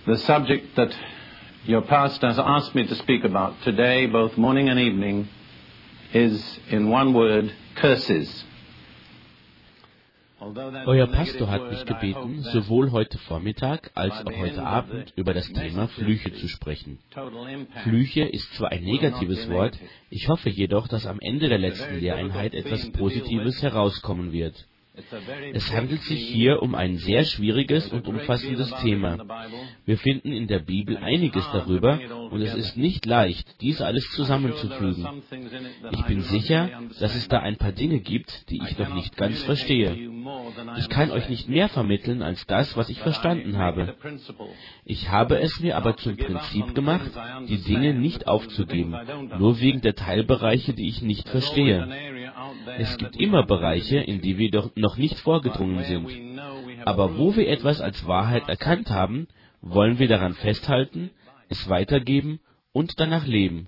The subject that your pastor has asked me to speak about today, both morning and evening, is in one word, curses. Euer Pastor hat mich gebeten, sowohl heute Vormittag als auch heute Abend über das Thema Flüche zu sprechen. Flüche ist zwar ein negatives Wort, ich hoffe jedoch, dass am Ende der letzten Lehreinheit etwas Positives herauskommen wird. Es handelt sich hier um ein sehr schwieriges und umfassendes Thema. Wir finden in der Bibel einiges darüber und es ist nicht leicht, dies alles zusammenzufügen. Ich bin sicher, dass es da ein paar Dinge gibt, die ich noch nicht ganz verstehe. Ich kann euch nicht mehr vermitteln als das, was ich verstanden habe. Ich habe es mir aber zum Prinzip gemacht, die Dinge nicht aufzugeben, nur wegen der Teilbereiche, die ich nicht verstehe. Es gibt immer Bereiche, in die wir doch noch nicht vorgedrungen sind. Aber wo wir etwas als Wahrheit erkannt haben, wollen wir daran festhalten, es weitergeben und danach leben.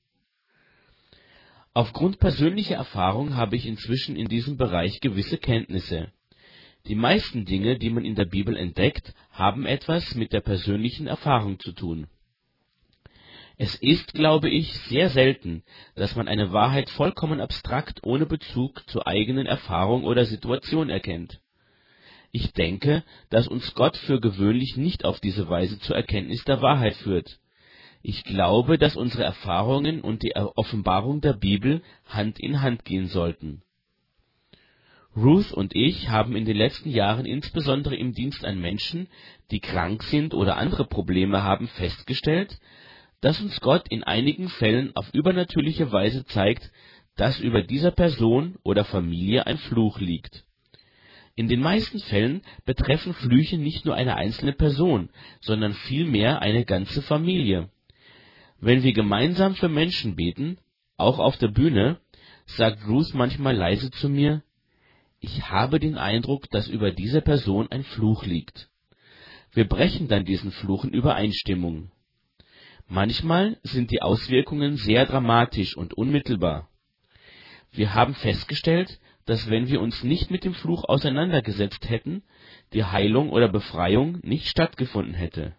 Aufgrund persönlicher Erfahrung habe ich inzwischen in diesem Bereich gewisse Kenntnisse. Die meisten Dinge, die man in der Bibel entdeckt, haben etwas mit der persönlichen Erfahrung zu tun. Es ist, glaube ich, sehr selten, dass man eine Wahrheit vollkommen abstrakt ohne Bezug zur eigenen Erfahrung oder Situation erkennt. Ich denke, dass uns Gott für gewöhnlich nicht auf diese Weise zur Erkenntnis der Wahrheit führt. Ich glaube, dass unsere Erfahrungen und die Offenbarung der Bibel Hand in Hand gehen sollten. Ruth und ich haben in den letzten Jahren insbesondere im Dienst an Menschen, die krank sind oder andere Probleme haben, festgestellt, dass uns Gott in einigen Fällen auf übernatürliche Weise zeigt, dass über dieser Person oder Familie ein Fluch liegt. In den meisten Fällen betreffen Flüche nicht nur eine einzelne Person, sondern vielmehr eine ganze Familie. Wenn wir gemeinsam für Menschen beten, auch auf der Bühne, sagt Ruth manchmal leise zu mir: Ich habe den Eindruck, dass über dieser Person ein Fluch liegt. Wir brechen dann diesen Fluch in Übereinstimmung. Manchmal sind die Auswirkungen sehr dramatisch und unmittelbar. Wir haben festgestellt, dass wenn wir uns nicht mit dem Fluch auseinandergesetzt hätten, die Heilung oder Befreiung nicht stattgefunden hätte.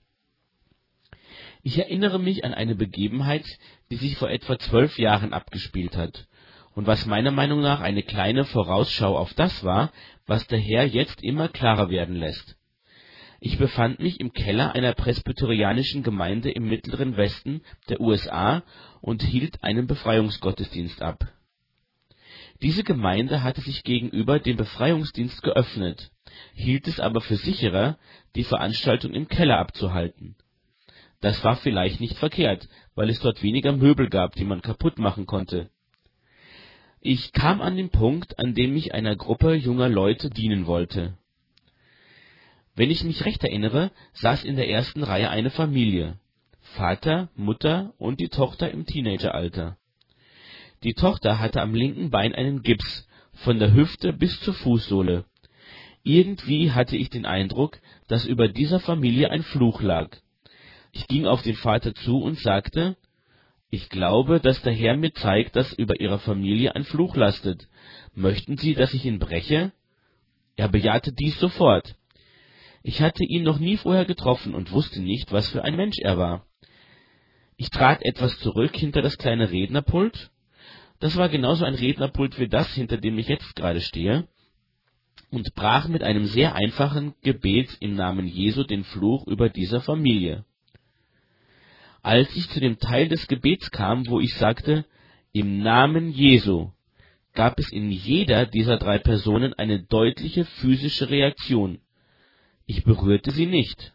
Ich erinnere mich an eine Begebenheit, die sich vor etwa 12 Jahren abgespielt hat und was meiner Meinung nach eine kleine Vorausschau auf das war, was der Herr jetzt immer klarer werden lässt. Ich befand mich im Keller einer presbyterianischen Gemeinde im mittleren Westen der USA und hielt einen Befreiungsgottesdienst ab. Diese Gemeinde hatte sich gegenüber dem Befreiungsdienst geöffnet, hielt es aber für sicherer, die Veranstaltung im Keller abzuhalten. Das war vielleicht nicht verkehrt, weil es dort weniger Möbel gab, die man kaputt machen konnte. Ich kam an den Punkt, an dem ich einer Gruppe junger Leute dienen wollte. Wenn ich mich recht erinnere, saß in der ersten Reihe eine Familie: Vater, Mutter und die Tochter im Teenageralter. Die Tochter hatte am linken Bein einen Gips, von der Hüfte bis zur Fußsohle. Irgendwie hatte ich den Eindruck, dass über dieser Familie ein Fluch lag. Ich ging auf den Vater zu und sagte: Ich glaube, dass der Herr mir zeigt, dass über Ihrer Familie ein Fluch lastet. Möchten Sie, dass ich ihn breche? Er bejahte dies sofort. Ich hatte ihn noch nie vorher getroffen und wusste nicht, was für ein Mensch er war. Ich trat etwas zurück hinter das kleine Rednerpult. Das war genauso ein Rednerpult wie das, hinter dem ich jetzt gerade stehe, und brach mit einem sehr einfachen Gebet im Namen Jesu den Fluch über dieser Familie. Als ich zu dem Teil des Gebets kam, wo ich sagte: Im Namen Jesu, gab es in jeder dieser 3 Personen eine deutliche physische Reaktion. Ich berührte sie nicht.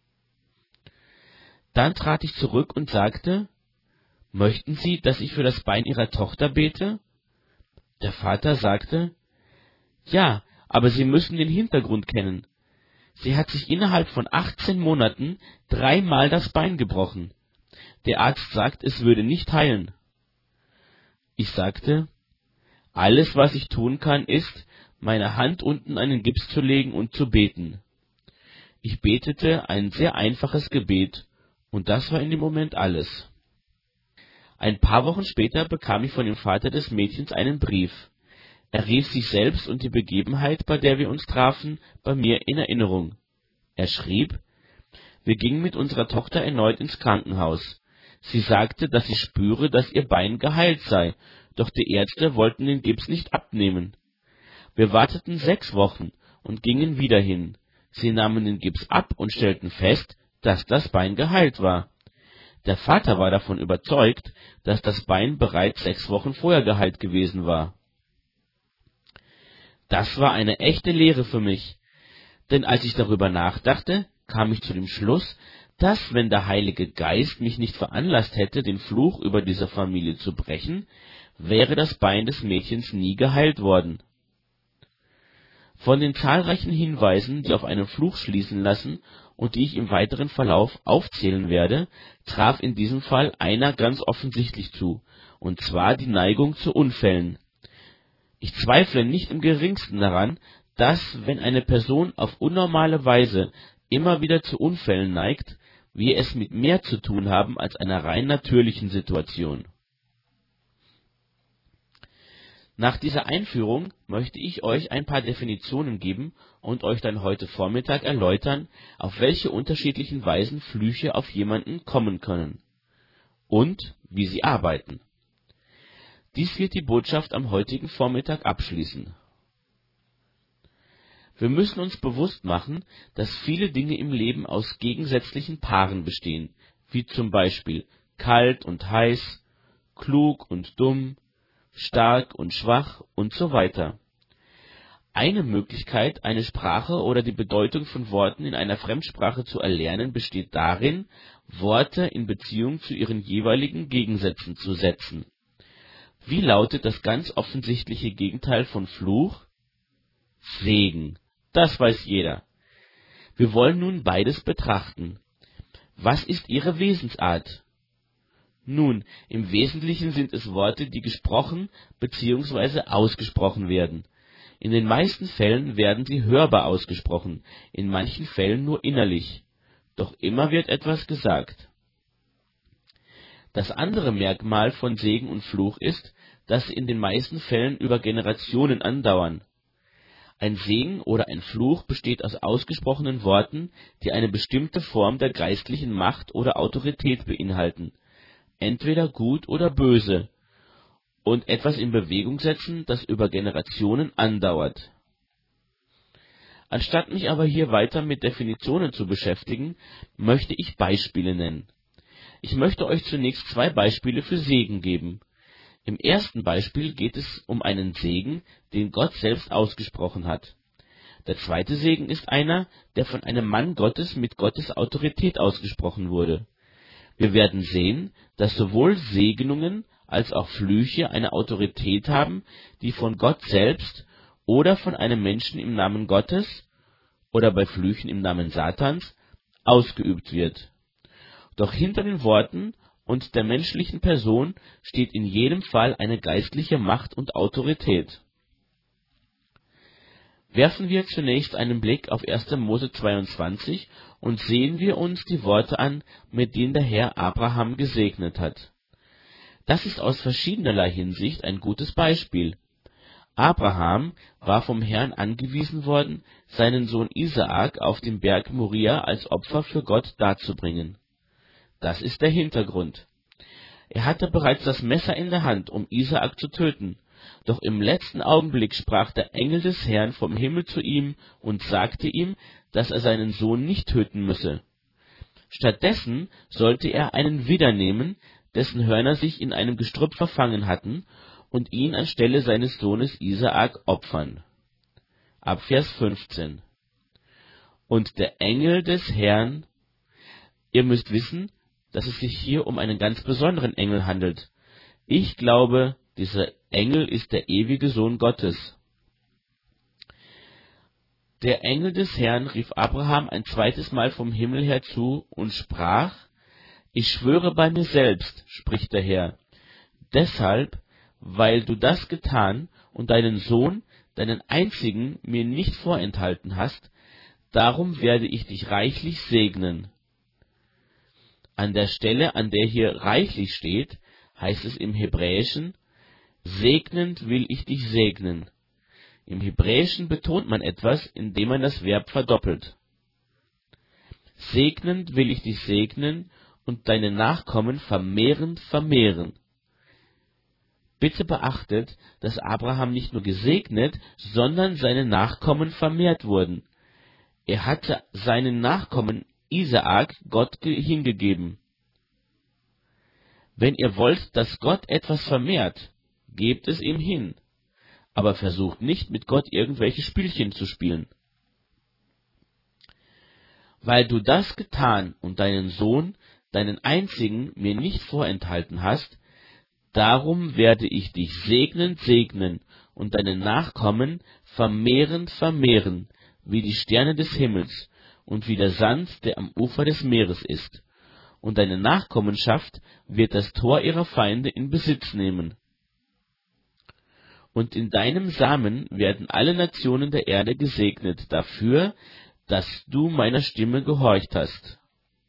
Dann trat ich zurück und sagte: Möchten Sie, dass ich für das Bein Ihrer Tochter bete? Der Vater sagte: Ja, aber Sie müssen den Hintergrund kennen. Sie hat sich innerhalb von 18 Monaten 3-mal das Bein gebrochen. Der Arzt sagt, es würde nicht heilen. Ich sagte: Alles, was ich tun kann, ist, meine Hand unten einen Gips zu legen und zu beten. Ich betete ein sehr einfaches Gebet, und das war in dem Moment alles. Ein paar Wochen später bekam ich von dem Vater des Mädchens einen Brief. Er rief sich selbst und die Begebenheit, bei der wir uns trafen, bei mir in Erinnerung. Er schrieb: Wir gingen mit unserer Tochter erneut ins Krankenhaus. Sie sagte, dass sie spüre, dass ihr Bein geheilt sei, doch die Ärzte wollten den Gips nicht abnehmen. Wir warteten 6 Wochen und gingen wieder hin. Sie nahmen den Gips ab und stellten fest, dass das Bein geheilt war. Der Vater war davon überzeugt, dass das Bein bereits 6 Wochen vorher geheilt gewesen war. Das war eine echte Lehre für mich, denn als ich darüber nachdachte, kam ich zu dem Schluss, dass, wenn der Heilige Geist mich nicht veranlasst hätte, den Fluch über diese Familie zu brechen, wäre das Bein des Mädchens nie geheilt worden. Von den zahlreichen Hinweisen, die auf einen Fluch schließen lassen und die ich im weiteren Verlauf aufzählen werde, traf in diesem Fall einer ganz offensichtlich zu, und zwar die Neigung zu Unfällen. Ich zweifle nicht im geringsten daran, dass, wenn eine Person auf unnormale Weise immer wieder zu Unfällen neigt, wir es mit mehr zu tun haben als einer rein natürlichen Situation. Nach dieser Einführung möchte ich euch ein paar Definitionen geben und euch dann heute Vormittag erläutern, auf welche unterschiedlichen Weisen Flüche auf jemanden kommen können und wie sie arbeiten. Dies wird die Botschaft am heutigen Vormittag abschließen. Wir müssen uns bewusst machen, dass viele Dinge im Leben aus gegensätzlichen Paaren bestehen, wie zum Beispiel kalt und heiß, klug und dumm, stark und schwach und so weiter. Eine Möglichkeit, eine Sprache oder die Bedeutung von Worten in einer Fremdsprache zu erlernen, besteht darin, Worte in Beziehung zu ihren jeweiligen Gegensätzen zu setzen. Wie lautet das ganz offensichtliche Gegenteil von Fluch? Segen. Das weiß jeder. Wir wollen nun beides betrachten. Was ist ihre Wesensart? Nun, im Wesentlichen sind es Worte, die gesprochen bzw. ausgesprochen werden. In den meisten Fällen werden sie hörbar ausgesprochen, in manchen Fällen nur innerlich. Doch immer wird etwas gesagt. Das andere Merkmal von Segen und Fluch ist, dass sie in den meisten Fällen über Generationen andauern. Ein Segen oder ein Fluch besteht aus ausgesprochenen Worten, die eine bestimmte Form der geistlichen Macht oder Autorität beinhalten, entweder gut oder böse, und etwas in Bewegung setzen, das über Generationen andauert. Anstatt mich aber hier weiter mit Definitionen zu beschäftigen, möchte ich Beispiele nennen. Ich möchte euch zunächst 2 Beispiele für Segen geben. Im ersten Beispiel geht es um einen Segen, den Gott selbst ausgesprochen hat. Der zweite Segen ist einer, der von einem Mann Gottes mit Gottes Autorität ausgesprochen wurde. Wir werden sehen, dass sowohl Segnungen als auch Flüche eine Autorität haben, die von Gott selbst oder von einem Menschen im Namen Gottes oder bei Flüchen im Namen Satans ausgeübt wird. Doch hinter den Worten und der menschlichen Person steht in jedem Fall eine geistliche Macht und Autorität. Werfen wir zunächst einen Blick auf 1. Mose 22 und sehen wir uns die Worte an, mit denen der Herr Abraham gesegnet hat. Das ist aus verschiedenerlei Hinsicht ein gutes Beispiel. Abraham war vom Herrn angewiesen worden, seinen Sohn Isaak auf dem Berg Moria als Opfer für Gott darzubringen. Das ist der Hintergrund. Er hatte bereits das Messer in der Hand, um Isaak zu töten, doch im letzten Augenblick sprach der Engel des Herrn vom Himmel zu ihm und sagte ihm, dass er seinen Sohn nicht töten müsse. Stattdessen sollte er einen Widder nehmen, dessen Hörner sich in einem Gestrüpp verfangen hatten, und ihn anstelle seines Sohnes Isaak opfern. Ab Vers 15. Und der Engel des Herrn, ihr müsst wissen, dass es sich hier um einen ganz besonderen Engel handelt. Ich glaube, dieser Engel ist der ewige Sohn Gottes. Der Engel des Herrn rief Abraham ein zweites Mal vom Himmel her zu und sprach: Ich schwöre bei mir selbst, spricht der Herr, deshalb, weil du das getan und deinen Sohn, deinen einzigen, mir nicht vorenthalten hast, darum werde ich dich reichlich segnen. An der Stelle, an der hier reichlich steht, heißt es im Hebräischen: Segnend will ich dich segnen. Im Hebräischen betont man etwas, indem man das Verb verdoppelt. Segnend will ich dich segnen und deine Nachkommen vermehrend vermehren. Bitte beachtet, dass Abraham nicht nur gesegnet, sondern seine Nachkommen vermehrt wurden. Er hatte seinen Nachkommen Isaak Gott hingegeben. Wenn ihr wollt, dass Gott etwas vermehrt, gebt es ihm hin, aber versucht nicht, mit Gott irgendwelche Spielchen zu spielen. Weil du das getan und deinen Sohn, deinen einzigen, mir nicht vorenthalten hast, darum werde ich dich segnend segnen und deine Nachkommen vermehrend vermehren, wie die Sterne des Himmels und wie der Sand, der am Ufer des Meeres ist. Und deine Nachkommenschaft wird das Tor ihrer Feinde in Besitz nehmen. Und in deinem Samen werden alle Nationen der Erde gesegnet, dafür, dass du meiner Stimme gehorcht hast.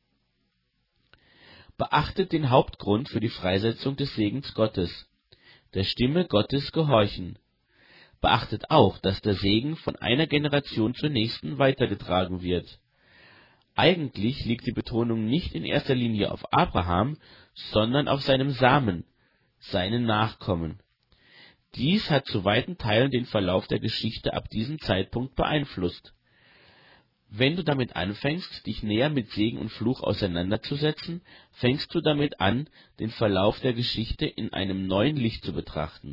Beachtet den Hauptgrund für die Freisetzung des Segens Gottes, der Stimme Gottes gehorchen. Beachtet auch, dass der Segen von einer Generation zur nächsten weitergetragen wird. Eigentlich liegt die Betonung nicht in erster Linie auf Abraham, sondern auf seinem Samen, seinen Nachkommen. Dies hat zu weiten Teilen den Verlauf der Geschichte ab diesem Zeitpunkt beeinflusst. Wenn du damit anfängst, dich näher mit Segen und Fluch auseinanderzusetzen, fängst du damit an, den Verlauf der Geschichte in einem neuen Licht zu betrachten.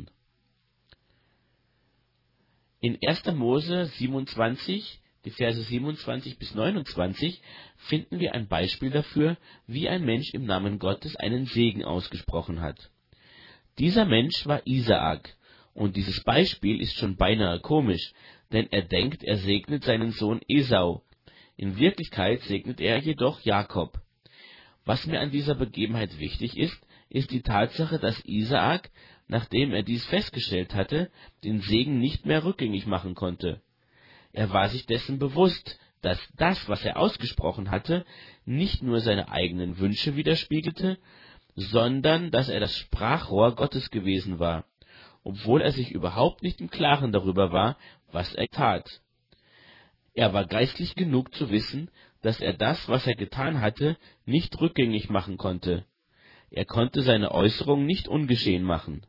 In 1. Mose 27, die Verse 27 bis 29, finden wir ein Beispiel dafür, wie ein Mensch im Namen Gottes einen Segen ausgesprochen hat. Dieser Mensch war Isaak, und dieses Beispiel ist schon beinahe komisch, denn er denkt, er segnet seinen Sohn Esau. In Wirklichkeit segnet er jedoch Jakob. Was mir an dieser Begebenheit wichtig ist, ist die Tatsache, dass Isaak, nachdem er dies festgestellt hatte, den Segen nicht mehr rückgängig machen konnte. Er war sich dessen bewusst, dass das, was er ausgesprochen hatte, nicht nur seine eigenen Wünsche widerspiegelte, sondern dass er das Sprachrohr Gottes gewesen war, obwohl er sich überhaupt nicht im Klaren darüber war, was er tat. Er war geistlich genug zu wissen, dass er das, was er getan hatte, nicht rückgängig machen konnte. Er konnte seine Äußerung nicht ungeschehen machen.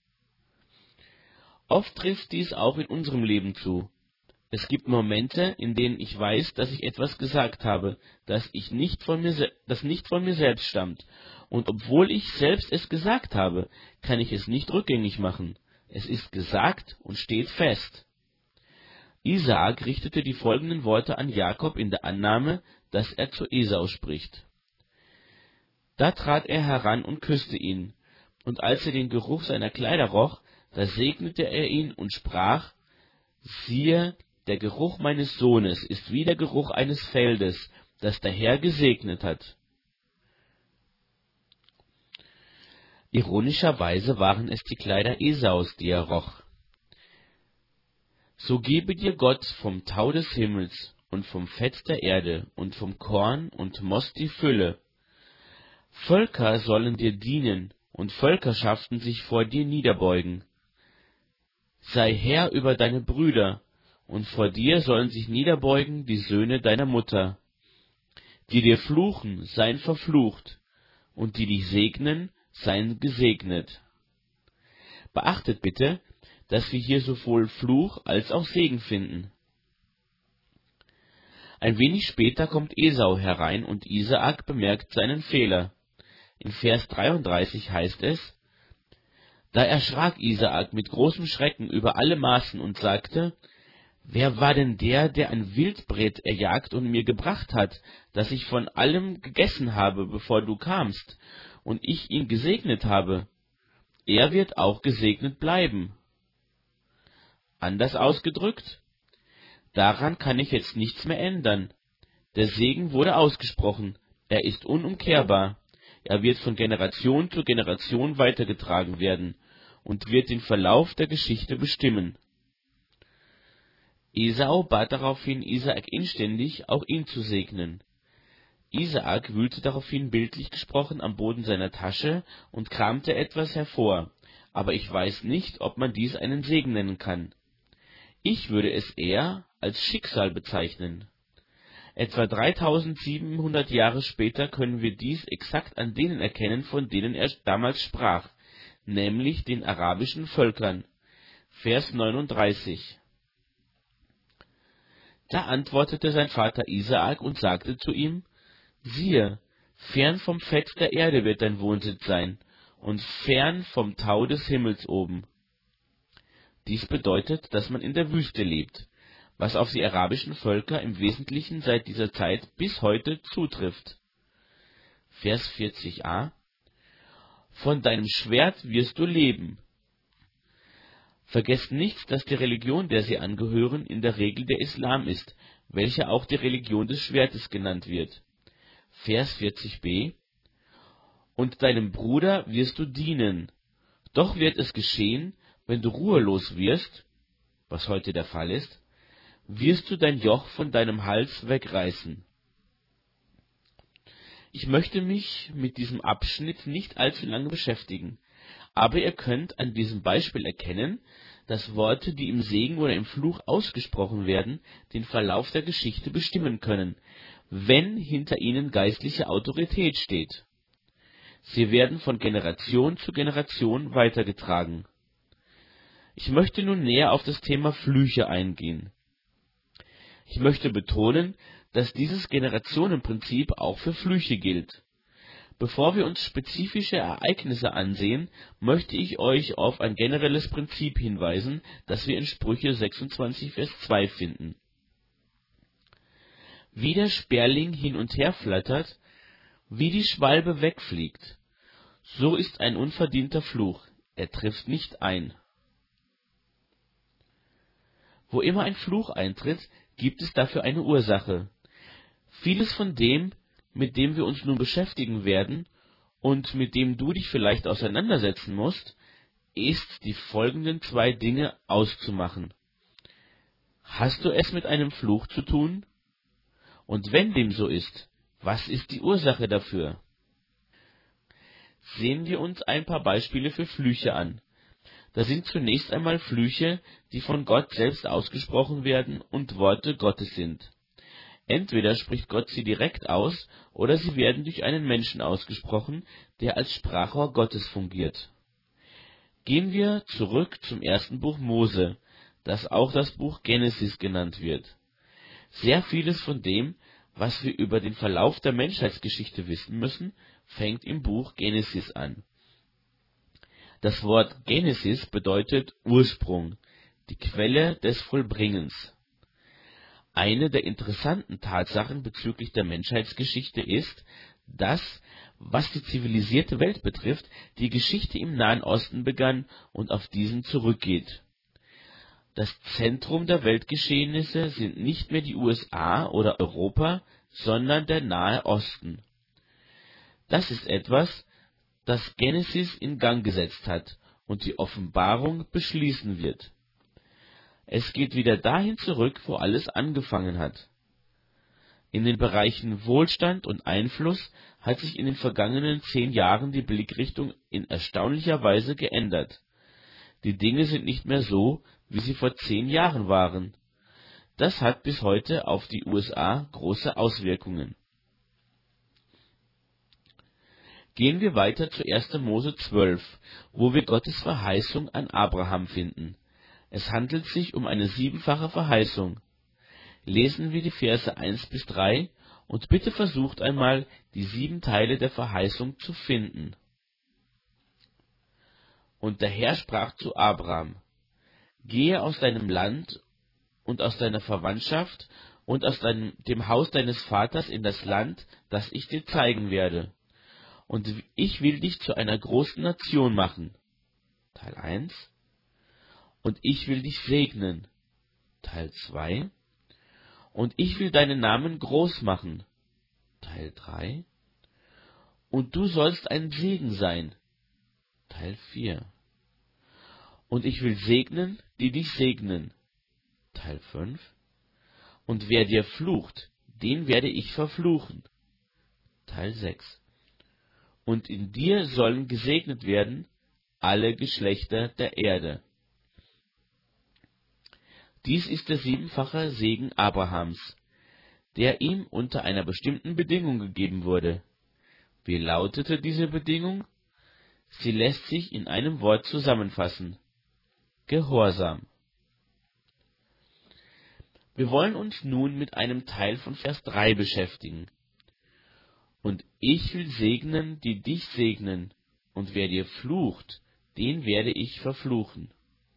Oft trifft dies auch in unserem Leben zu. Es gibt Momente, in denen ich weiß, dass ich etwas gesagt habe, das nicht von mir selbst stammt. Und obwohl ich selbst es gesagt habe, kann ich es nicht rückgängig machen. Es ist gesagt und steht fest. Isaak richtete die folgenden Worte an Jakob in der Annahme, dass er zu Esau spricht. Da trat er heran und küsste ihn, und als er den Geruch seiner Kleider roch, da segnete er ihn und sprach: Siehe, der Geruch meines Sohnes ist wie der Geruch eines Feldes, das der Herr gesegnet hat. Ironischerweise waren es die Kleider Esaus, die er roch. So gebe dir Gott vom Tau des Himmels und vom Fett der Erde und vom Korn und Most die Fülle. Völker sollen dir dienen und Völkerschaften sich vor dir niederbeugen. Sei Herr über deine Brüder, und vor dir sollen sich niederbeugen die Söhne deiner Mutter. Die dir fluchen, seien verflucht, und die dich segnen, seien gesegnet. Beachtet bitte, dass wir hier sowohl Fluch als auch Segen finden. Ein wenig später kommt Esau herein und Isaak bemerkt seinen Fehler. In Vers 33 heißt es: Da erschrak Isaak mit großem Schrecken über alle Maßen und sagte: Wer war denn der ein Wildbret erjagt und mir gebracht hat, dass ich von allem gegessen habe, bevor du kamst, und ich ihn gesegnet habe? Er wird auch gesegnet bleiben. Anders ausgedrückt: Daran kann ich jetzt nichts mehr ändern. Der Segen wurde ausgesprochen, er ist unumkehrbar, er wird von Generation zu Generation weitergetragen werden und wird den Verlauf der Geschichte bestimmen. Esau bat daraufhin Isaak inständig, auch ihn zu segnen. Isaak wühlte daraufhin bildlich gesprochen am Boden seiner Tasche und kramte etwas hervor, aber ich weiß nicht, ob man dies einen Segen nennen kann. Ich würde es eher als Schicksal bezeichnen. Etwa 3700 Jahre später können wir dies exakt an denen erkennen, von denen er damals sprach, nämlich den arabischen Völkern. Vers 39. Da antwortete sein Vater Isaak und sagte zu ihm: Siehe, fern vom Fett der Erde wird dein Wohnsitz sein, und fern vom Tau des Himmels oben. Dies bedeutet, dass man in der Wüste lebt, was auf die arabischen Völker im Wesentlichen seit dieser Zeit bis heute zutrifft. Vers 40a: Von deinem Schwert wirst du leben. Vergesst nicht, dass die Religion, der sie angehören, in der Regel der Islam ist, welcher auch die Religion des Schwertes genannt wird. Vers 40b: Und deinem Bruder wirst du dienen. Doch wird es geschehen, wenn du ruhelos wirst, was heute der Fall ist, wirst du dein Joch von deinem Hals wegreißen. Ich möchte mich mit diesem Abschnitt nicht allzu lange beschäftigen, aber ihr könnt an diesem Beispiel erkennen, dass Worte, die im Segen oder im Fluch ausgesprochen werden, den Verlauf der Geschichte bestimmen können, wenn hinter ihnen geistliche Autorität steht. Sie werden von Generation zu Generation weitergetragen. Ich möchte nun näher auf das Thema Flüche eingehen. Ich möchte betonen, dass dieses Generationenprinzip auch für Flüche gilt. Bevor wir uns spezifische Ereignisse ansehen, möchte ich euch auf ein generelles Prinzip hinweisen, das wir in Sprüche 26, Vers 2 finden. Wie der Sperling hin und her flattert, wie die Schwalbe wegfliegt, so ist ein unverdienter Fluch, er trifft nicht ein. Wo immer ein Fluch eintritt, gibt es dafür eine Ursache. Vieles von dem, mit dem wir uns nun beschäftigen werden und mit dem du dich vielleicht auseinandersetzen musst, ist die folgenden zwei Dinge auszumachen. Hast du es mit einem Fluch zu tun? Und wenn dem so ist, was ist die Ursache dafür? Sehen wir uns ein paar Beispiele für Flüche an. Da sind zunächst einmal Flüche, die von Gott selbst ausgesprochen werden und Worte Gottes sind. Entweder spricht Gott sie direkt aus, oder sie werden durch einen Menschen ausgesprochen, der als Sprachrohr Gottes fungiert. Gehen wir zurück zum ersten Buch Mose, das auch das Buch Genesis genannt wird. Sehr vieles von dem, was wir über den Verlauf der Menschheitsgeschichte wissen müssen, fängt im Buch Genesis an. Das Wort Genesis bedeutet Ursprung, die Quelle des Vollbringens. Eine der interessanten Tatsachen bezüglich der Menschheitsgeschichte ist, dass, was die zivilisierte Welt betrifft, die Geschichte im Nahen Osten begann und auf diesen zurückgeht. Das Zentrum der Weltgeschehnisse sind nicht mehr die USA oder Europa, sondern der Nahe Osten. Das ist etwas, das Genesis in Gang gesetzt hat und die Offenbarung beschließen wird. Es geht wieder dahin zurück, wo alles angefangen hat. In den Bereichen Wohlstand und Einfluss hat sich in den vergangenen 10 Jahren die Blickrichtung in erstaunlicher Weise geändert. Die Dinge sind nicht mehr so, wie sie vor 10 Jahren waren. Das hat bis heute auf die USA große Auswirkungen. Gehen wir weiter zu 1. Mose 12, wo wir Gottes Verheißung an Abraham finden. Es handelt sich um eine 7-fache Verheißung. Lesen wir die Verse 1 bis 3 und bitte versucht einmal, die 7 Teile der Verheißung zu finden. Und der Herr sprach zu Abraham: Gehe aus deinem Land und aus deiner Verwandtschaft und aus dem Haus deines Vaters in das Land, das ich dir zeigen werde. Und ich will dich zu einer großen Nation machen. Teil 1. Und ich will dich segnen. Teil 2. Und ich will deinen Namen groß machen. Teil 3. Und du sollst ein Segen sein. Teil 4. Und ich will segnen, die dich segnen. Teil 5. Und wer dir flucht, den werde ich verfluchen. Teil 6. Und in dir sollen gesegnet werden alle Geschlechter der Erde. Dies ist der 7-fache Segen Abrahams. der ihm unter einer bestimmten Bedingung gegeben wurde. Wie lautete diese Bedingung? Sie lässt sich in einem Wort zusammenfassen: Gehorsam. Wir wollen uns nun mit einem Teil von Vers 3 beschäftigen. Und ich will segnen, die dich segnen, und wer dir flucht, den werde ich verfluchen.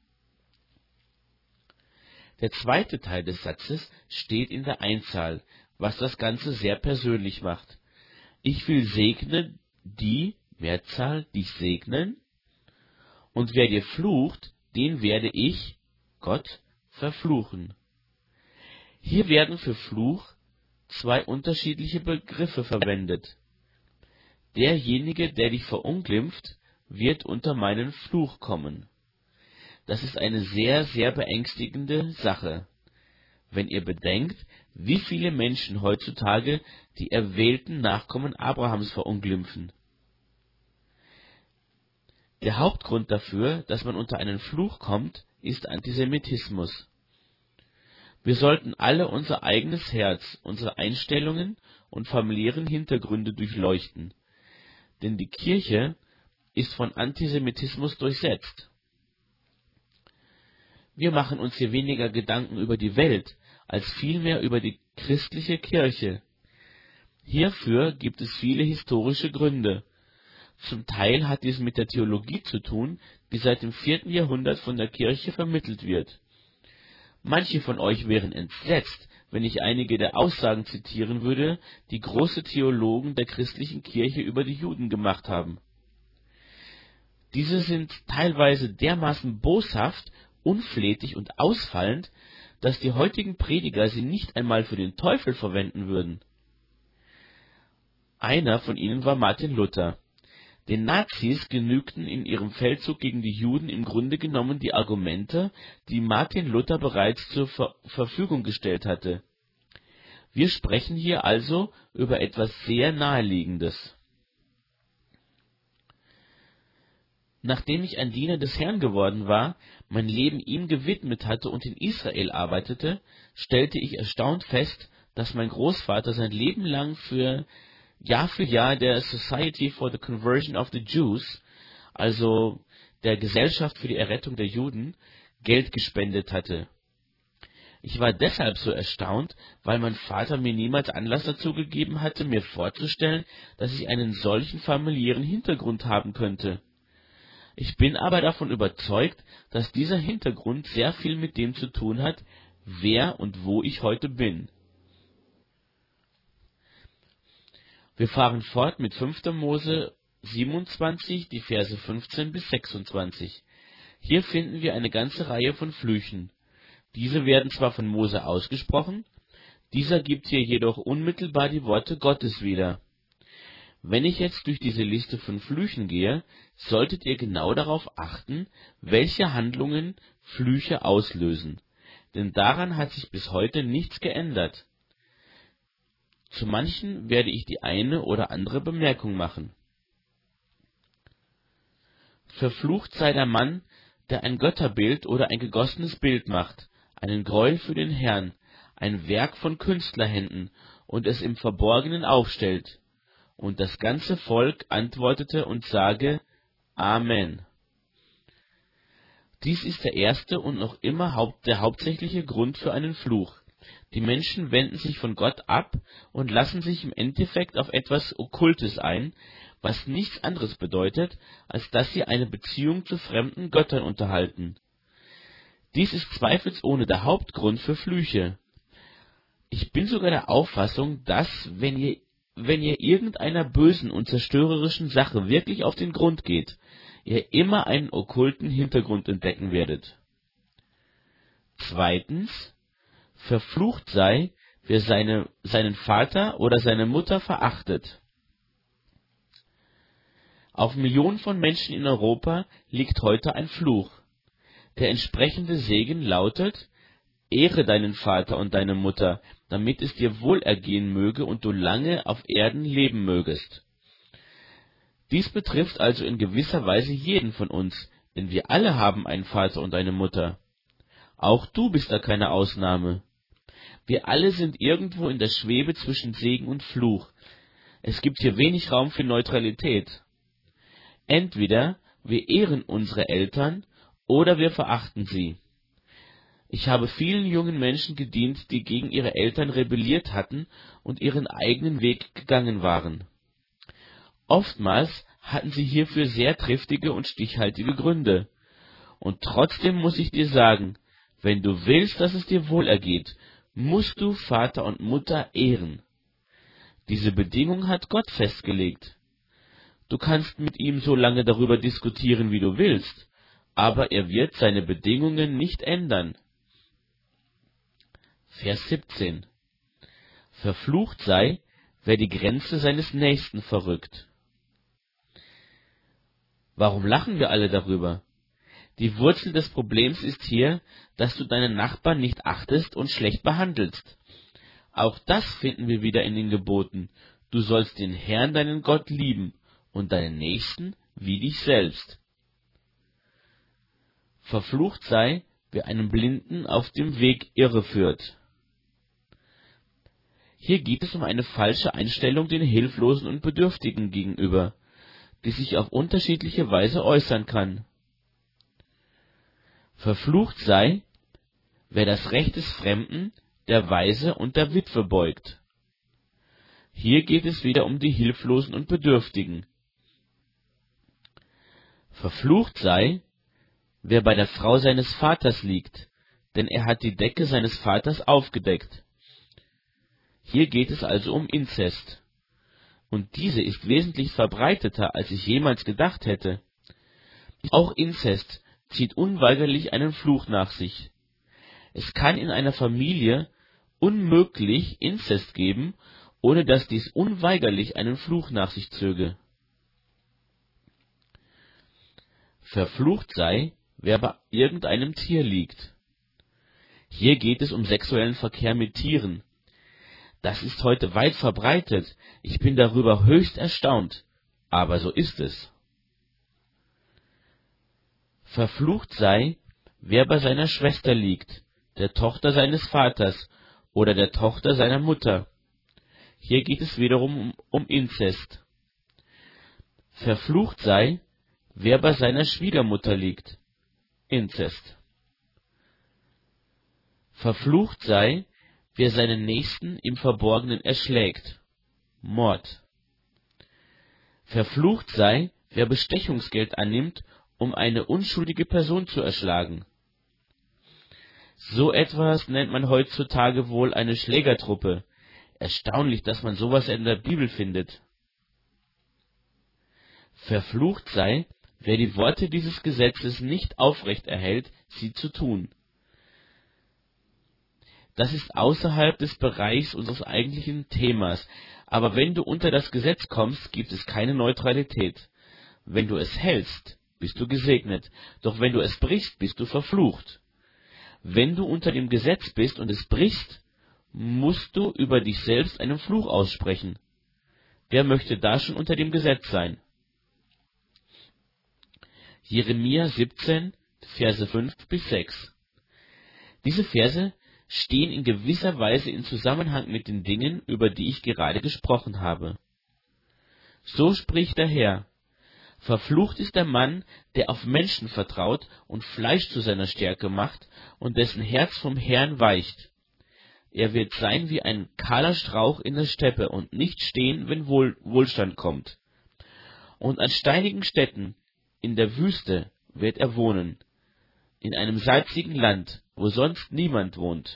Der zweite Teil des Satzes steht in der Einzahl, was das Ganze sehr persönlich macht. Ich will segnen, die, Mehrzahl, dich segnen, und wer dir flucht, den werde ich, Gott, verfluchen. Hier werden für Fluch zwei unterschiedliche Begriffe verwendet. Derjenige, der dich verunglimpft, wird unter meinen Fluch kommen. Das ist eine sehr, sehr beängstigende Sache, wenn ihr bedenkt, wie viele Menschen heutzutage die erwählten Nachkommen Abrahams verunglimpfen. Der Hauptgrund dafür, dass man unter einen Fluch kommt, ist Antisemitismus. Wir sollten alle unser eigenes Herz, unsere Einstellungen und familiären Hintergründe durchleuchten, denn die Kirche ist von Antisemitismus durchsetzt. Wir machen uns hier weniger Gedanken über die Welt, als vielmehr über die christliche Kirche. Hierfür gibt es viele historische Gründe. Zum Teil hat dies mit der Theologie zu tun, die seit dem 4. Jahrhundert von der Kirche vermittelt wird. Manche von euch wären entsetzt, wenn ich einige der Aussagen zitieren würde, die große Theologen der christlichen Kirche über die Juden gemacht haben. Diese sind teilweise dermaßen boshaft, unflätig und ausfallend, dass die heutigen Prediger sie nicht einmal für den Teufel verwenden würden. Einer von ihnen war Martin Luther. Den Nazis genügten in ihrem Feldzug gegen die Juden im Grunde genommen die Argumente, die Martin Luther bereits zur Verfügung gestellt hatte. Wir sprechen hier also über etwas sehr Naheliegendes. Nachdem ich ein Diener des Herrn geworden war, mein Leben ihm gewidmet hatte und in Israel arbeitete, stellte ich erstaunt fest, dass mein Großvater sein Leben lang Jahr für Jahr der Society for the Conversion of the Jews, also der Gesellschaft für die Errettung der Juden, Geld gespendet hatte. Ich war deshalb so erstaunt, weil mein Vater mir niemals Anlass dazu gegeben hatte, mir vorzustellen, dass ich einen solchen familiären Hintergrund haben könnte. Ich bin aber davon überzeugt, dass dieser Hintergrund sehr viel mit dem zu tun hat, wer und wo ich heute bin. Wir fahren fort mit 5. Mose 27, die Verse 15 bis 26. Hier finden wir eine ganze Reihe von Flüchen. Diese werden zwar von Mose ausgesprochen, dieser gibt hier jedoch unmittelbar die Worte Gottes wieder. Wenn ich jetzt durch diese Liste von Flüchen gehe, solltet ihr genau darauf achten, welche Handlungen Flüche auslösen, denn daran hat sich bis heute nichts geändert. Zu manchen werde ich die eine oder andere Bemerkung machen. Verflucht sei der Mann, der ein Götterbild oder ein gegossenes Bild macht, einen Gräuel für den Herrn, ein Werk von Künstlerhänden, und es im Verborgenen aufstellt. Und das ganze Volk antwortete und sage, Amen. Dies ist der erste und noch immer der hauptsächliche Grund für einen Fluch. Die Menschen wenden sich von Gott ab und lassen sich im Endeffekt auf etwas Okkultes ein, was nichts anderes bedeutet, als dass sie eine Beziehung zu fremden Göttern unterhalten. Dies ist zweifelsohne der Hauptgrund für Flüche. Ich bin sogar der Auffassung, dass, wenn ihr irgendeiner bösen und zerstörerischen Sache wirklich auf den Grund geht, ihr immer einen okkulten Hintergrund entdecken werdet. Zweitens, verflucht sei, wer seinen Vater oder seine Mutter verachtet. Auf Millionen von Menschen in Europa liegt heute ein Fluch. Der entsprechende Segen lautet: Ehre deinen Vater und deine Mutter, damit es dir wohlergehen möge und du lange auf Erden leben mögest. Dies betrifft also in gewisser Weise jeden von uns, denn wir alle haben einen Vater und eine Mutter. Auch du bist da keine Ausnahme. Wir alle sind irgendwo in der Schwebe zwischen Segen und Fluch. Es gibt hier wenig Raum für Neutralität. Entweder wir ehren unsere Eltern oder wir verachten sie. Ich habe vielen jungen Menschen gedient, die gegen ihre Eltern rebelliert hatten und ihren eigenen Weg gegangen waren. Oftmals hatten sie hierfür sehr triftige und stichhaltige Gründe. Und trotzdem muss ich dir sagen, wenn du willst, dass es dir wohlergeht, musst du Vater und Mutter ehren. Diese Bedingung hat Gott festgelegt. Du kannst mit ihm so lange darüber diskutieren, wie du willst, aber er wird seine Bedingungen nicht ändern. Vers 17. Verflucht sei, wer die Grenze seines Nächsten verrückt. Warum lachen wir alle darüber? Die Wurzel des Problems ist hier, dass du deinen Nachbarn nicht achtest und schlecht behandelst. Auch das finden wir wieder in den Geboten. Du sollst den Herrn, deinen Gott, lieben und deinen Nächsten wie dich selbst. Verflucht sei, wer einen Blinden auf dem Weg irreführt. Hier geht es um eine falsche Einstellung den Hilflosen und Bedürftigen gegenüber, die sich auf unterschiedliche Weise äußern kann. Verflucht sei, wer das Recht des Fremden, der Waise und der Witwe beugt. Hier geht es wieder um die Hilflosen und Bedürftigen. Verflucht sei, wer bei der Frau seines Vaters liegt, denn er hat die Decke seines Vaters aufgedeckt. Hier geht es also um Inzest. Und diese ist wesentlich verbreiteter, als ich jemals gedacht hätte. Auch Inzest zieht unweigerlich einen Fluch nach sich. Es kann in einer Familie unmöglich Inzest geben, ohne dass dies unweigerlich einen Fluch nach sich zöge. Verflucht sei, wer bei irgendeinem Tier liegt. Hier geht es um sexuellen Verkehr mit Tieren. Das ist heute weit verbreitet. Ich bin darüber höchst erstaunt. Aber so ist es. Verflucht sei, wer bei seiner Schwester liegt, der Tochter seines Vaters oder der Tochter seiner Mutter. Hier geht es wiederum um Inzest. Verflucht sei, wer bei seiner Schwiegermutter liegt. Inzest. Verflucht sei, wer seinen Nächsten im Verborgenen erschlägt. Mord. Verflucht sei, wer Bestechungsgeld annimmt, um eine unschuldige Person zu erschlagen. So etwas nennt man heutzutage wohl eine Schlägertruppe. Erstaunlich, dass man sowas in der Bibel findet. Verflucht sei, wer die Worte dieses Gesetzes nicht aufrecht erhält, sie zu tun. Das ist außerhalb des Bereichs unseres eigentlichen Themas, aber wenn du unter das Gesetz kommst, gibt es keine Neutralität. Wenn du es hältst, bist du gesegnet, doch wenn du es brichst, bist du verflucht. Wenn du unter dem Gesetz bist und es brichst, musst du über dich selbst einen Fluch aussprechen. Wer möchte da schon unter dem Gesetz sein? Jeremia 17, Verse 5-6. Diese Verse stehen in gewisser Weise in Zusammenhang mit den Dingen, über die ich gerade gesprochen habe. So spricht der Herr: Verflucht ist der Mann, der auf Menschen vertraut und Fleisch zu seiner Stärke macht und dessen Herz vom Herrn weicht. Er wird sein wie ein kahler Strauch in der Steppe und nicht stehen, wenn Wohlstand kommt. Und an steinigen Städten in der Wüste wird er wohnen, in einem salzigen Land, wo sonst niemand wohnt.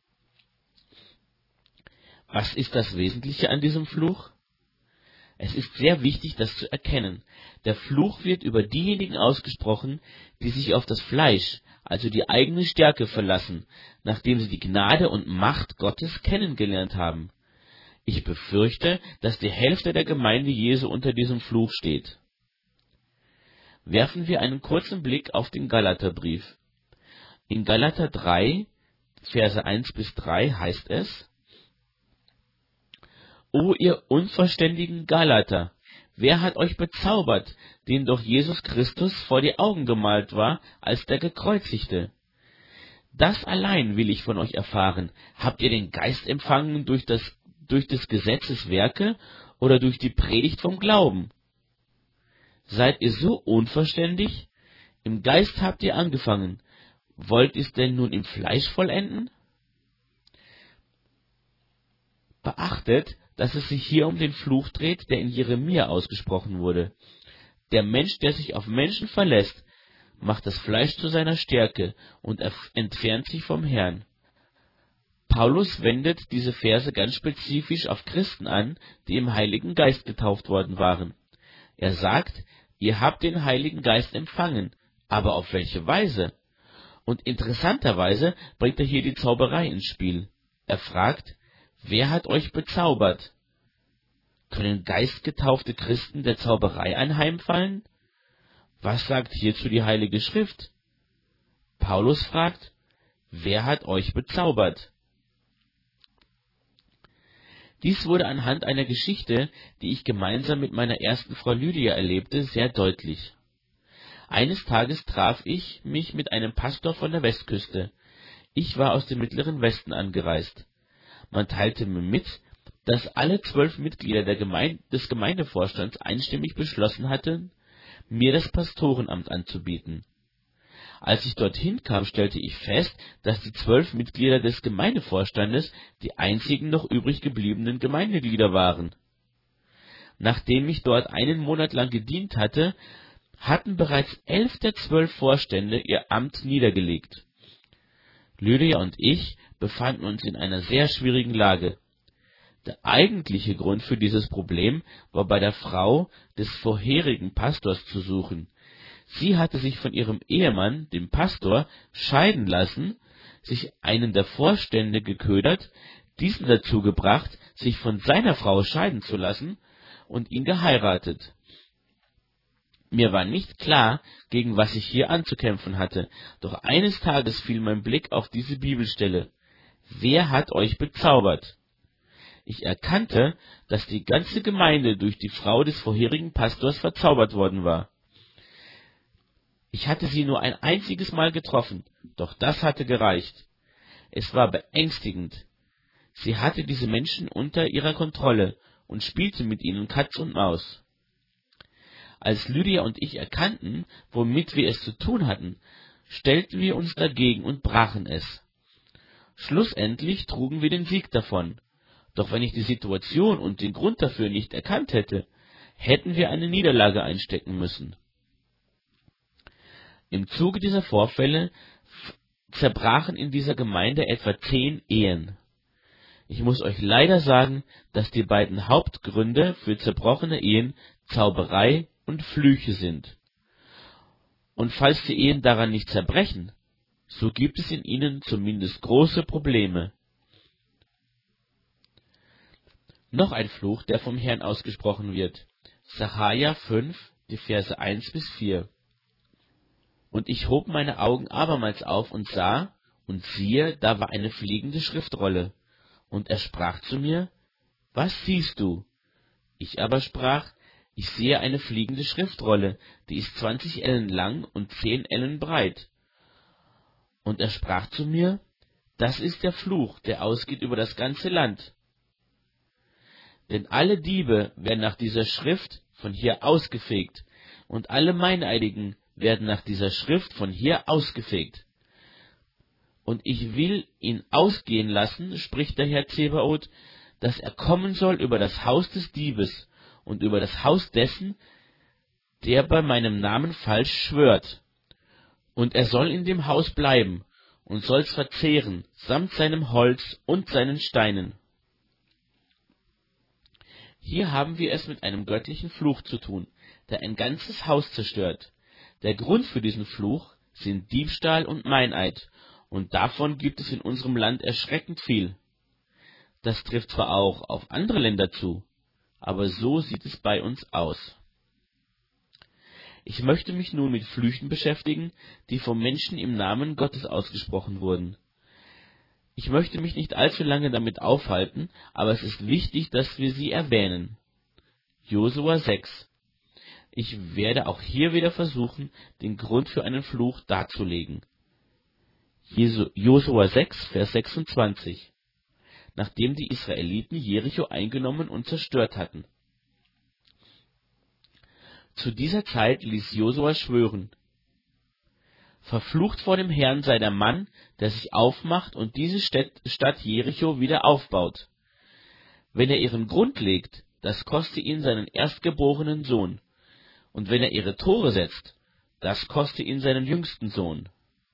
Was ist das Wesentliche an diesem Fluch? Es ist sehr wichtig, das zu erkennen. Der Fluch wird über diejenigen ausgesprochen, die sich auf das Fleisch, also die eigene Stärke, verlassen, nachdem sie die Gnade und Macht Gottes kennengelernt haben. Ich befürchte, dass die Hälfte der Gemeinde Jesu unter diesem Fluch steht. Werfen wir einen kurzen Blick auf den Galaterbrief. In Galater 3, Verse 1-3 heißt es: O ihr unverständigen Galater, wer hat euch bezaubert, dem doch Jesus Christus vor die Augen gemalt war als der Gekreuzigte? Das allein will ich von euch erfahren. Habt ihr den Geist empfangen durch des Gesetzes Werke oder durch die Predigt vom Glauben? Seid ihr so unverständig? Im Geist habt ihr angefangen. Wollt ihr es denn nun im Fleisch vollenden? Beachtet, dass es sich hier um den Fluch dreht, der in Jeremia ausgesprochen wurde. Der Mensch, der sich auf Menschen verlässt, macht das Fleisch zu seiner Stärke und entfernt sich vom Herrn. Paulus wendet diese Verse ganz spezifisch auf Christen an, die im Heiligen Geist getauft worden waren. Er sagt, ihr habt den Heiligen Geist empfangen, aber auf welche Weise? Und interessanterweise bringt er hier die Zauberei ins Spiel. Er fragt, wer hat euch bezaubert? Können geistgetaufte Christen der Zauberei anheimfallen? Was sagt hierzu die Heilige Schrift? Paulus fragt, wer hat euch bezaubert? Dies wurde anhand einer Geschichte, die ich gemeinsam mit meiner ersten Frau Lydia erlebte, sehr deutlich. Eines Tages traf ich mich mit einem Pastor von der Westküste. Ich war aus dem Mittleren Westen angereist. Man teilte mir mit, dass alle 12 Mitglieder des Gemeindevorstands einstimmig beschlossen hatten, mir das Pastorenamt anzubieten. Als ich dorthin kam, stellte ich fest, dass die 12 Mitglieder des Gemeindevorstandes die einzigen noch übrig gebliebenen Gemeindeglieder waren. Nachdem ich dort einen Monat lang gedient hatte, hatten bereits 11 der 12 Vorstände ihr Amt niedergelegt. Lydia und ich befanden uns in einer sehr schwierigen Lage. Der eigentliche Grund für dieses Problem war bei der Frau des vorherigen Pastors zu suchen. Sie hatte sich von ihrem Ehemann, dem Pastor, scheiden lassen, sich einen der Vorstände geködert, diesen dazu gebracht, sich von seiner Frau scheiden zu lassen und ihn geheiratet. Mir war nicht klar, gegen was ich hier anzukämpfen hatte, doch eines Tages fiel mein Blick auf diese Bibelstelle. Wer hat euch bezaubert? Ich erkannte, dass die ganze Gemeinde durch die Frau des vorherigen Pastors verzaubert worden war. Ich hatte sie nur ein einziges Mal getroffen, doch das hatte gereicht. Es war beängstigend. Sie hatte diese Menschen unter ihrer Kontrolle und spielte mit ihnen Katz und Maus. Als Lydia und ich erkannten, womit wir es zu tun hatten, stellten wir uns dagegen und brachen es. Schlussendlich trugen wir den Sieg davon. Doch wenn ich die Situation und den Grund dafür nicht erkannt hätte, hätten wir eine Niederlage einstecken müssen. Im Zuge dieser Vorfälle zerbrachen in dieser Gemeinde etwa 10 Ehen. Ich muss euch leider sagen, dass die beiden Hauptgründe für zerbrochene Ehen Zauberei und Flüche sind. Und falls die Ehen daran nicht zerbrechen, so gibt es in ihnen zumindest große Probleme. Noch ein Fluch, der vom Herrn ausgesprochen wird. Sacharja 5, die Verse 1 bis 4. Und ich hob meine Augen abermals auf und sah, und siehe, da war eine fliegende Schriftrolle. Und er sprach zu mir, was siehst du? Ich aber sprach, ich sehe eine fliegende Schriftrolle, die ist 20 Ellen lang und 10 Ellen breit. Und er sprach zu mir, das ist der Fluch, der ausgeht über das ganze Land. Denn alle Diebe werden nach dieser Schrift von hier ausgefegt, und alle Meineidigen werden nach dieser Schrift von hier ausgefegt. Und ich will ihn ausgehen lassen, spricht der Herr Zebaoth, dass er kommen soll über das Haus des Diebes und über das Haus dessen, der bei meinem Namen falsch schwört. Und er soll in dem Haus bleiben und soll's verzehren, samt seinem Holz und seinen Steinen. Hier haben wir es mit einem göttlichen Fluch zu tun, der ein ganzes Haus zerstört. Der Grund für diesen Fluch sind Diebstahl und Meineid, und davon gibt es in unserem Land erschreckend viel. Das trifft zwar auch auf andere Länder zu, aber so sieht es bei uns aus. Ich möchte mich nun mit Flüchen beschäftigen, die vom Menschen im Namen Gottes ausgesprochen wurden. Ich möchte mich nicht allzu lange damit aufhalten, aber es ist wichtig, dass wir sie erwähnen. Josua 6. Ich werde auch hier wieder versuchen, den Grund für einen Fluch darzulegen. Josua 6, Vers 26, nachdem die Israeliten Jericho eingenommen und zerstört hatten. Zu dieser Zeit ließ Josua schwören: Verflucht vor dem Herrn sei der Mann, der sich aufmacht und diese Stadt Jericho wieder aufbaut. Wenn er ihren Grund legt, das koste ihn seinen erstgeborenen Sohn. Und wenn er ihre Tore setzt, das koste ihn seinen jüngsten Sohn.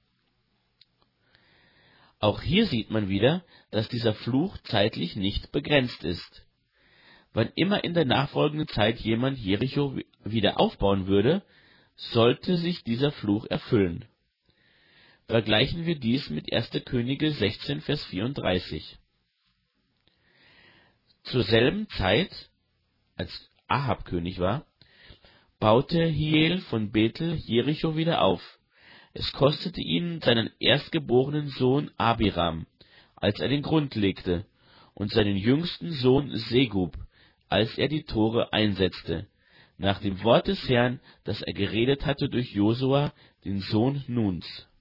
Auch hier sieht man wieder, dass dieser Fluch zeitlich nicht begrenzt ist. Wann immer in der nachfolgenden Zeit jemand Jericho wieder aufbauen würde, sollte sich dieser Fluch erfüllen. Vergleichen wir dies mit 1. Könige 16, Vers 34. Zur selben Zeit, als Ahab König war, baute Hiel von Bethel Jericho wieder auf. Es kostete ihn seinen erstgeborenen Sohn Abiram, als er den Grund legte, und seinen jüngsten Sohn Segub, als er die Tore einsetzte, nach dem Wort des Herrn, das er geredet hatte durch Josua, den Sohn Nuns.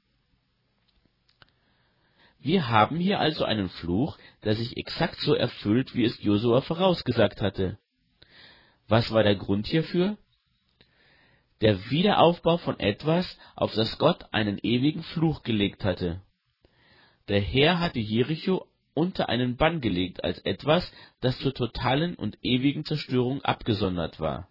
Wir haben hier also einen Fluch, der sich exakt so erfüllt, wie es Josua vorausgesagt hatte. Was war der Grund hierfür? Der Wiederaufbau von etwas, auf das Gott einen ewigen Fluch gelegt hatte. Der Herr hatte Jericho unter einen Bann gelegt als etwas, das zur totalen und ewigen Zerstörung abgesondert war.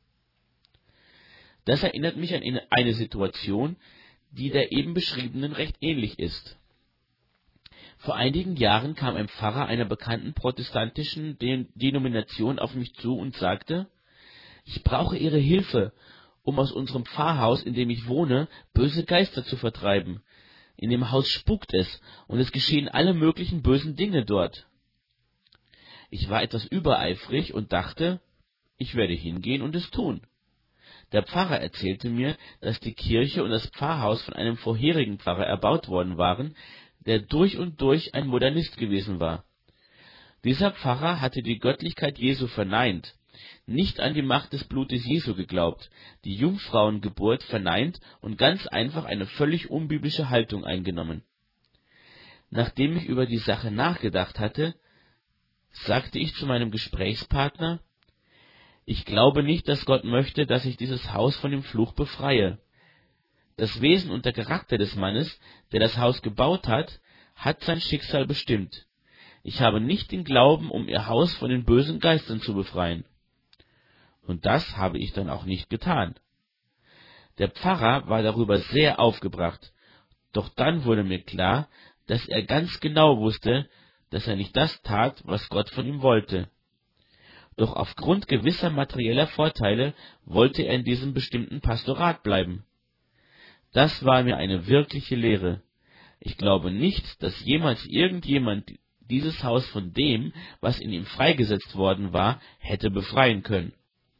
Das erinnert mich an eine Situation, die der eben beschriebenen recht ähnlich ist. Vor einigen Jahren kam ein Pfarrer einer bekannten protestantischen Denomination auf mich zu und sagte: Ich brauche Ihre Hilfe, um aus unserem Pfarrhaus, in dem ich wohne, böse Geister zu vertreiben. In dem Haus spukt es, und es geschehen alle möglichen bösen Dinge dort. Ich war etwas übereifrig und dachte, ich werde hingehen und es tun. Der Pfarrer erzählte mir, dass die Kirche und das Pfarrhaus von einem vorherigen Pfarrer erbaut worden waren, der durch und durch ein Modernist gewesen war. Dieser Pfarrer hatte die Göttlichkeit Jesu verneint, nicht an die Macht des Blutes Jesu geglaubt, die Jungfrauengeburt verneint und ganz einfach eine völlig unbiblische Haltung eingenommen. Nachdem ich über die Sache nachgedacht hatte, sagte ich zu meinem Gesprächspartner: Ich glaube nicht, dass Gott möchte, dass ich dieses Haus von dem Fluch befreie. Das Wesen und der Charakter des Mannes, der das Haus gebaut hat sein Schicksal bestimmt. Ich habe nicht den Glauben, um ihr Haus von den bösen Geistern zu befreien. Und das habe ich dann auch nicht getan. Der Pfarrer war darüber sehr aufgebracht, doch dann wurde mir klar, dass er ganz genau wusste, dass er nicht das tat, was Gott von ihm wollte. Doch aufgrund gewisser materieller Vorteile wollte er in diesem bestimmten Pastorat bleiben. Das war mir eine wirkliche Lehre. Ich glaube nicht, dass jemals irgendjemand dieses Haus von dem, was in ihm freigesetzt worden war, hätte befreien können.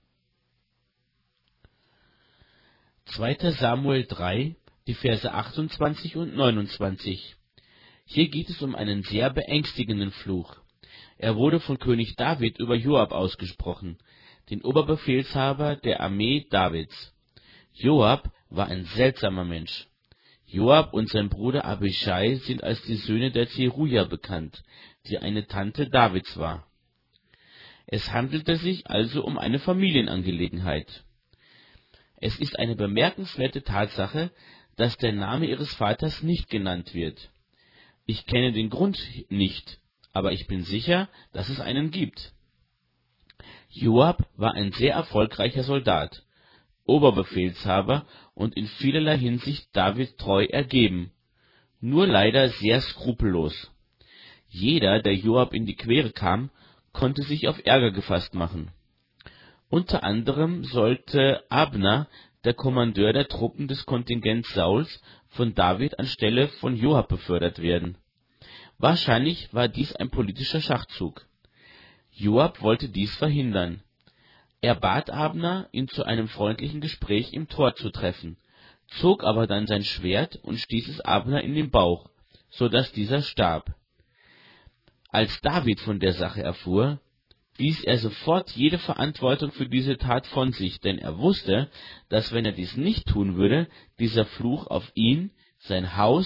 2. Samuel 3, die Verse 28 und 29. Hier geht es um einen sehr beängstigenden Fluch. Er wurde von König David über Joab ausgesprochen, den Oberbefehlshaber der Armee Davids. Joab war ein seltsamer Mensch. Joab und sein Bruder Abischai sind als die Söhne der Zeruja bekannt, die eine Tante Davids war. Es handelte sich also um eine Familienangelegenheit. Es ist eine bemerkenswerte Tatsache, dass der Name ihres Vaters nicht genannt wird. Ich kenne den Grund nicht, aber ich bin sicher, dass es einen gibt. Joab war ein sehr erfolgreicher Soldat, Oberbefehlshaber und in vielerlei Hinsicht David treu ergeben, nur leider sehr skrupellos. Jeder, der Joab in die Quere kam, konnte sich auf Ärger gefasst machen. Unter anderem sollte Abner, der Kommandeur der Truppen des Kontingents Sauls, von David anstelle von Joab befördert werden. Wahrscheinlich war dies ein politischer Schachzug. Joab wollte dies verhindern. Er bat Abner, ihn zu einem freundlichen Gespräch im Tor zu treffen, zog aber dann sein Schwert und stieß es Abner in den Bauch, so dass dieser starb. Als David von der Sache erfuhr, wies er sofort jede Verantwortung für diese Tat von sich, denn er wusste, dass wenn er dies nicht tun würde, dieser Fluch auf ihn, sein Haus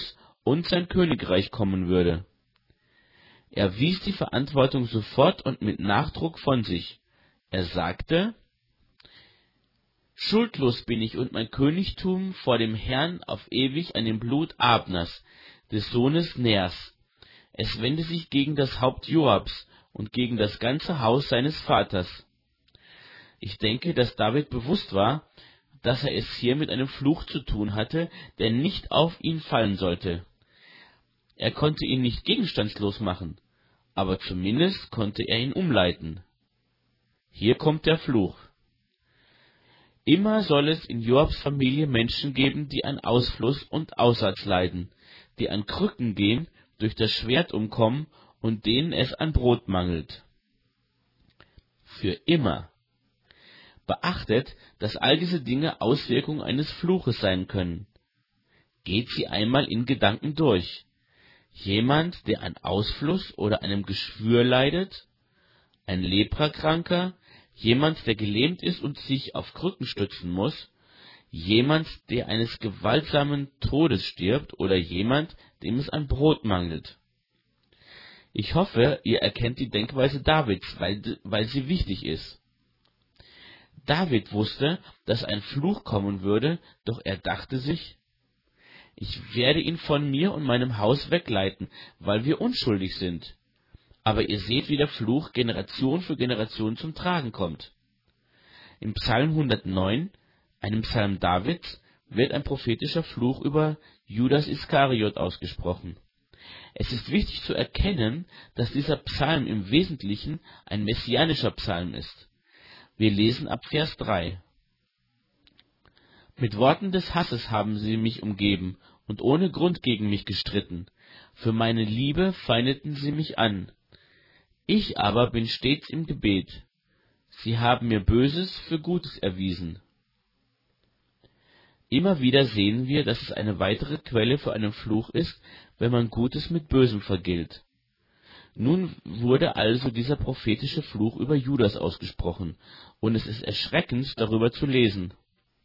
und sein Königreich kommen würde. Er wies die Verantwortung sofort und mit Nachdruck von sich. Er sagte: Schuldlos bin ich und mein Königtum vor dem Herrn auf ewig an dem Blut Abners, des Sohnes Ners. Es wende sich gegen das Haupt Joabs und gegen das ganze Haus seines Vaters. Ich denke, dass David bewusst war, dass er es hier mit einem Fluch zu tun hatte, der nicht auf ihn fallen sollte. Er konnte ihn nicht gegenstandslos machen, aber zumindest konnte er ihn umleiten. Hier kommt der Fluch. Immer soll es in Joabs Familie Menschen geben, die an Ausfluss und Aussatz leiden, die an Krücken gehen, durch das Schwert umkommen und denen es an Brot mangelt. Für immer. Beachtet, dass all diese Dinge Auswirkungen eines Fluches sein können. Geht sie einmal in Gedanken durch. Jemand, der an Ausfluss oder einem Geschwür leidet, ein Leprakranker, jemand, der gelähmt ist und sich auf Krücken stützen muss, jemand, der eines gewaltsamen Todes stirbt oder jemand, dem es an Brot mangelt. Ich hoffe, ihr erkennt die Denkweise Davids, weil sie wichtig ist. David wusste, dass ein Fluch kommen würde, doch er dachte sich: Ich werde ihn von mir und meinem Haus wegleiten, weil wir unschuldig sind. Aber ihr seht, wie der Fluch Generation für Generation zum Tragen kommt. Im Psalm 109, einem Psalm Davids, wird ein prophetischer Fluch über Judas Iskariot ausgesprochen. Es ist wichtig zu erkennen, dass dieser Psalm im Wesentlichen ein messianischer Psalm ist. Wir lesen ab Vers 3. Mit Worten des Hasses haben sie mich umgeben und ohne Grund gegen mich gestritten. Für meine Liebe feindeten sie mich an. Ich aber bin stets im Gebet. Sie haben mir Böses für Gutes erwiesen. Immer wieder sehen wir, dass es eine weitere Quelle für einen Fluch ist, wenn man Gutes mit Bösem vergilt. Nun wurde also dieser prophetische Fluch über Judas ausgesprochen, und es ist erschreckend, darüber zu lesen.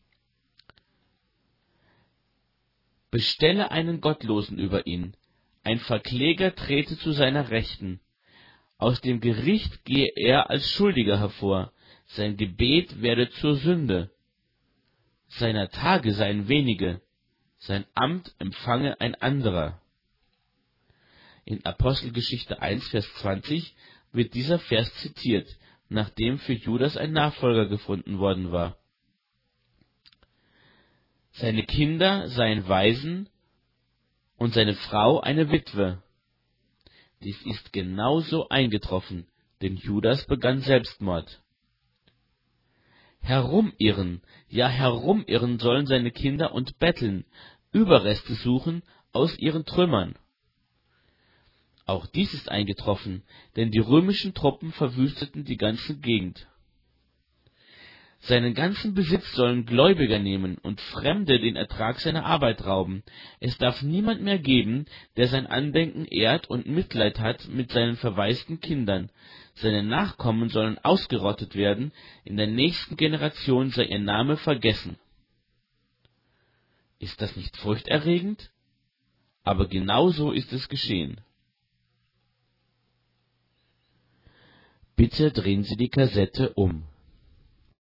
Bestelle einen Gottlosen über ihn, ein Verkläger trete zu seiner Rechten. Aus dem Gericht gehe er als Schuldiger hervor, sein Gebet werde zur Sünde. Seiner Tage seien wenige, sein Amt empfange ein anderer. In Apostelgeschichte 1, Vers 20 wird dieser Vers zitiert, nachdem für Judas ein Nachfolger gefunden worden war. Seine Kinder seien Waisen und seine Frau eine Witwe. Dies ist genauso eingetroffen, denn Judas begann Selbstmord. Herumirren, ja herumirren sollen seine Kinder und betteln, Überreste suchen aus ihren Trümmern. Auch dies ist eingetroffen, denn die römischen Truppen verwüsteten die ganze Gegend. Seinen ganzen Besitz sollen Gläubiger nehmen und Fremde den Ertrag seiner Arbeit rauben. Es darf niemand mehr geben, der sein Andenken ehrt und Mitleid hat mit seinen verwaisten Kindern. Seine Nachkommen sollen ausgerottet werden, in der nächsten Generation sei ihr Name vergessen. Ist das nicht furchterregend? Aber genau so ist es geschehen. Bitte drehen Sie die Kassette um.